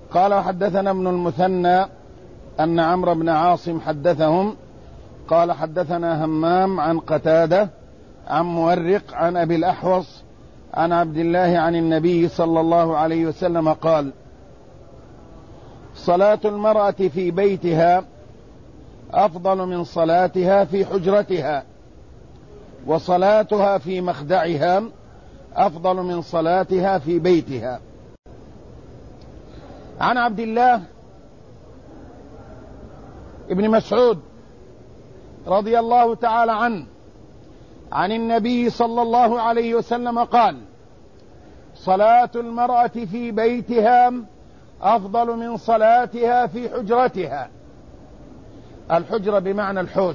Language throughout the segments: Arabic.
قال حدثنا ابن المثنى أن عمرو بن عاصم حدثهم قال حدثنا همام عن قتادة عن مورق عن أبي الأحوص عن عبد الله عن النبي صلى الله عليه وسلم قال: صلاة المرأة في بيتها أفضل من صلاتها في حجرتها، وصلاتها في مخدعها أفضل من صلاتها في بيتها. عن عبد الله ابن مسعود رضي الله تعالى عنه عن النبي صلى الله عليه وسلم قال: صلاة المرأة في بيتها أفضل من صلاتها في حجرتها. الحجرة بمعنى الحوش،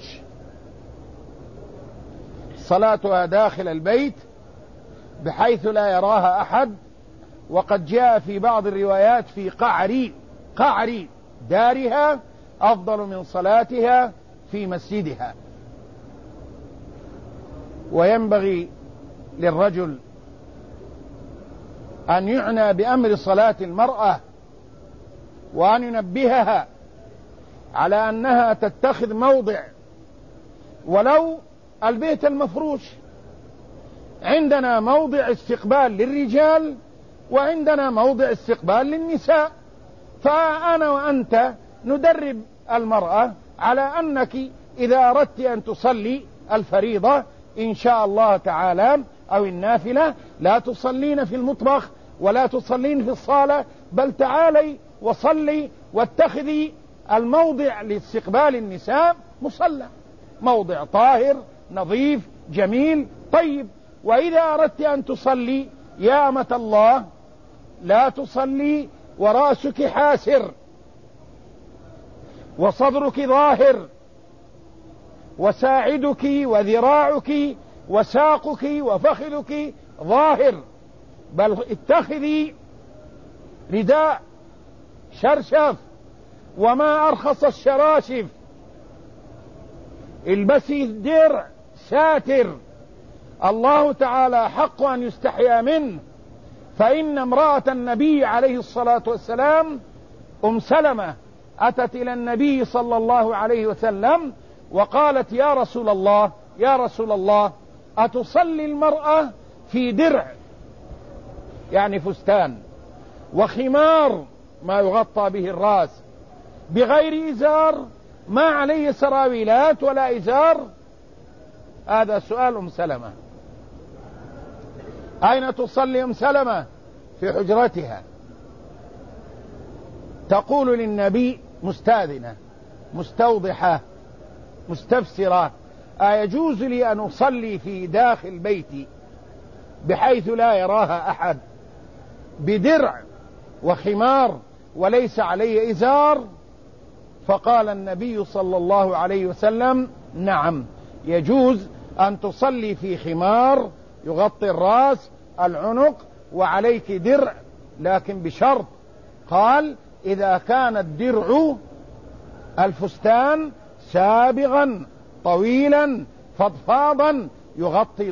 صلاتها داخل البيت بحيث لا يراها أحد. وقد جاء في بعض الروايات في قعر دارها أفضل من صلاتها في مسجدها. وينبغي للرجل أن يعنى بأمر صلاة المرأة وأن ينبهها على أنها تتخذ موضع ولو البيت المفروش. عندنا موضع استقبال للرجال وعندنا موضع استقبال للنساء، فأنا وأنت ندرب المرأة على أنك إذا أردت أن تصلي الفريضة إن شاء الله تعالى أو النافلة لا تصلين في المطبخ ولا تصلين في الصالة، بل تعالي وصلي واتخذي الموضع لاستقبال النساء مصلى، موضع طاهر نظيف جميل طيب. وإذا أردت أن تصلي يا أمة الله لا تصلي ورأسك حاسر وصدرك ظاهر وساعدك وذراعك وساقك وفخذك ظاهر، بل اتخذي رداء شرشف وما أرخص الشراشف، البسي درع ساتر. الله تعالى حق أن يستحيا منه، فإن امرأة النبي عليه الصلاة والسلام أم سلمة أتت إلى النبي صلى الله عليه وسلم وقالت: يا رسول الله يا رسول الله، أتصلي المرأة في درع يعني فستان وخمار ما يغطى به الرأس بغير إزار، ما عليه سراويلات ولا إزار؟ هذا سؤال أم سلمة. أين تصلي أم سلمة؟ في حجرتها. تقول للنبي مستاذنة مستوضحة مستفسرة: أيجوز لي أن أصلي في داخل بيتي بحيث لا يراها أحد بدرع وخمار وليس علي إزار؟ فقال النبي صلى الله عليه وسلم: نعم، يجوز أن تصلي في خمار يغطي الرأس العنق وعليك درع، لكن بشرط. قال: إذا كان الدرع الفستان سابغا طويلا فضفاضا يغطي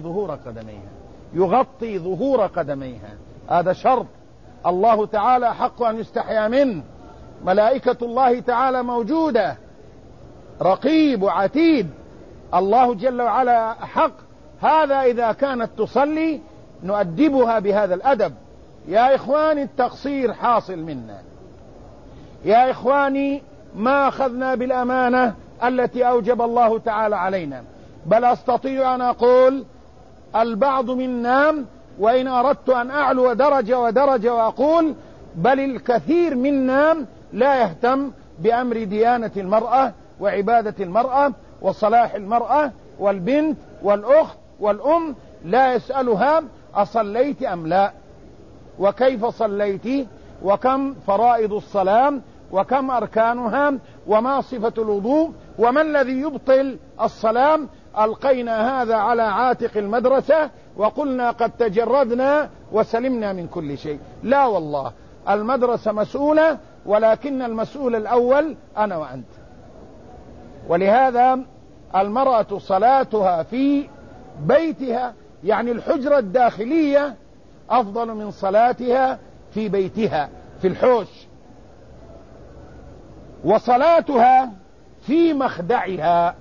ظهور قدميها، هذا شرط. الله تعالى حق أن يستحيا منه، ملائكة الله تعالى موجودة رقيب وعتيد، الله جل وعلا حق. هذا إذا كانت تصلي نؤدبها بهذا الأدب. يا إخواني التقصير حاصل منا، يا إخواني ما أخذنا بالأمانة التي أوجب الله تعالى علينا، بل أستطيع أن أقول البعض منا، وإن أردت أن أعلو درجة وأقول بل الكثير منا لا يهتم بأمر ديانة المرأة وعبادة المرأة وصلاح المرأة والبنت والأخت والأم، لا يسألها أصليت أم لا، وكيف صليت، وكم فرائض الصلاة، وكم أركانها، وما صفة الوضوء، وما الذي يبطل الصلاة. ألقينا هذا على عاتق المدرسة وقلنا قد تجردنا وسلمنا من كل شيء. لا والله، المدرسة مسؤولة، ولكن المسؤول الأول أنا وأنت. ولهذا المرأة صلاتها في بيتها يعني الحجرة الداخلية أفضل من صلاتها في بيتها في الحوش. وصلاتها في مخدعها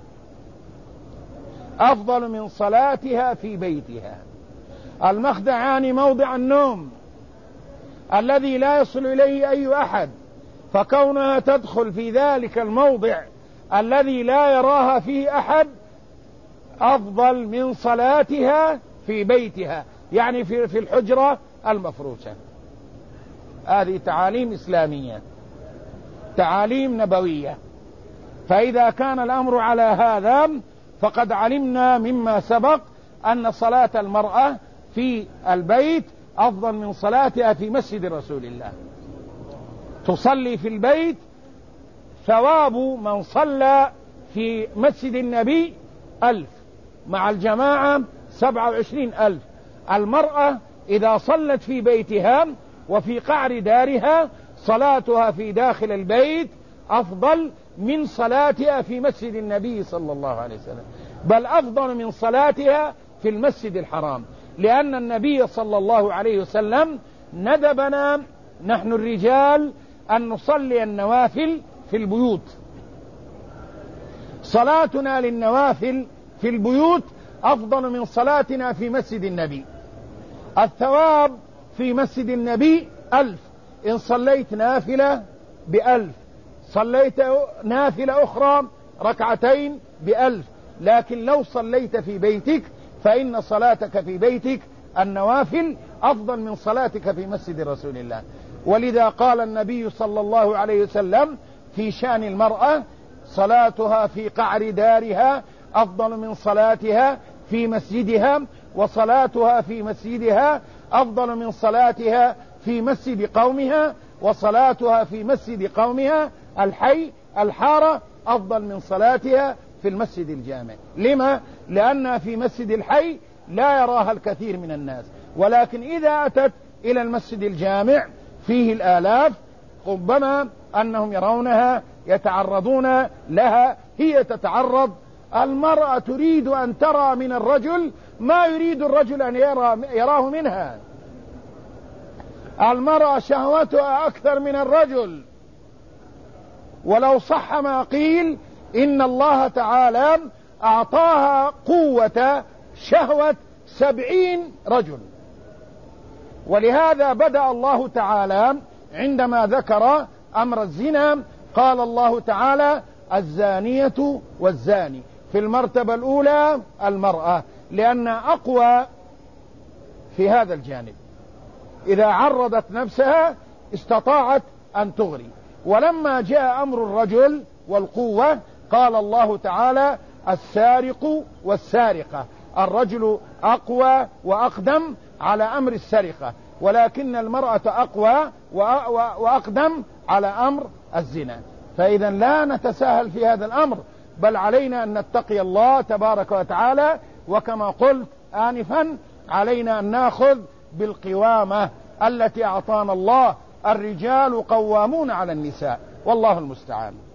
أفضل من صلاتها في بيتها. المخدع يعني موضع النوم الذي لا يصل إليه أي أحد، فكونها تدخل في ذلك الموضع الذي لا يراها فيه أحد أفضل من صلاتها في بيتها، يعني في الحجرة المفروشة. هذه تعاليم إسلامية، تعاليم نبوية. فإذا كان الأمر على هذا فقد علمنا مما سبق أن صلاة المرأة في البيت أفضل من صلاتها في مسجد رسول الله. تصلي في البيت ثواب من صلى في مسجد النبي 1000 مع الجماعة 27,000. المرأة إذا صلت في بيتها وفي قعر دارها صلاتها في داخل البيت أفضل من صلاتها في مسجد النبي صلى الله عليه وسلم، بل أفضل من صلاتها في المسجد الحرام، لأن النبي صلى الله عليه وسلم ندبنا نحن الرجال أن نصلي النوافل في البيوت. صلاتنا للنوافل في البيوت أفضل من صلاتنا في مسجد النبي. الثواب في مسجد النبي 1000، إن صليت نافلة 1000، صليت نافلة أخرى ركعتين 1000. لكن لو صليت في بيتك فإن صلاتك في بيتك النوافل أفضل من صلاتك في مسجد رسول الله. ولذا قال النبي صلى الله عليه وسلم في شأن المرأة: صلاتها في قعر دارها أفضل من صلاتها في مسجدها، وصلاتها في مسجدها أفضل من صلاتها في مسجد قومها، وصلاتها في مسجد قومها الحي الحارة أفضل من صلاتها في المسجد الجامع. لما؟ لأنها في مسجد الحي لا يراها الكثير من الناس، ولكن إذا أتت إلى المسجد الجامع فيه الآلاف ربما أنهم يرونها يتعرضون لها، هي تتعرض. المرأة تريد أن ترى من الرجل ما يريد الرجل أن يراه منها. المرأة شهوتها أكثر من الرجل، ولو صح ما قيل إن الله تعالى أعطاها قوة شهوة 70 رجل. ولهذا بدأ الله تعالى عندما ذكر أمر الزنا قال الله تعالى: الزانية والزاني. في المرتبة الأولى المرأة، لأن أقوى في هذا الجانب، إذا عرضت نفسها استطاعت أن تغري. ولما جاء أمر الرجل والقوة قال الله تعالى: السارق والسارقة. الرجل أقوى وأقدم على أمر السرقة، ولكن المرأة أقوى وأقدم على أمر الزنا. فإذا لا نتساهل في هذا الأمر، بل علينا أن نتقي الله تبارك وتعالى، وكما قلت آنفا علينا أن نأخذ بالقوامة التي أعطانا الله. الرجال قوامون على النساء، والله المستعان.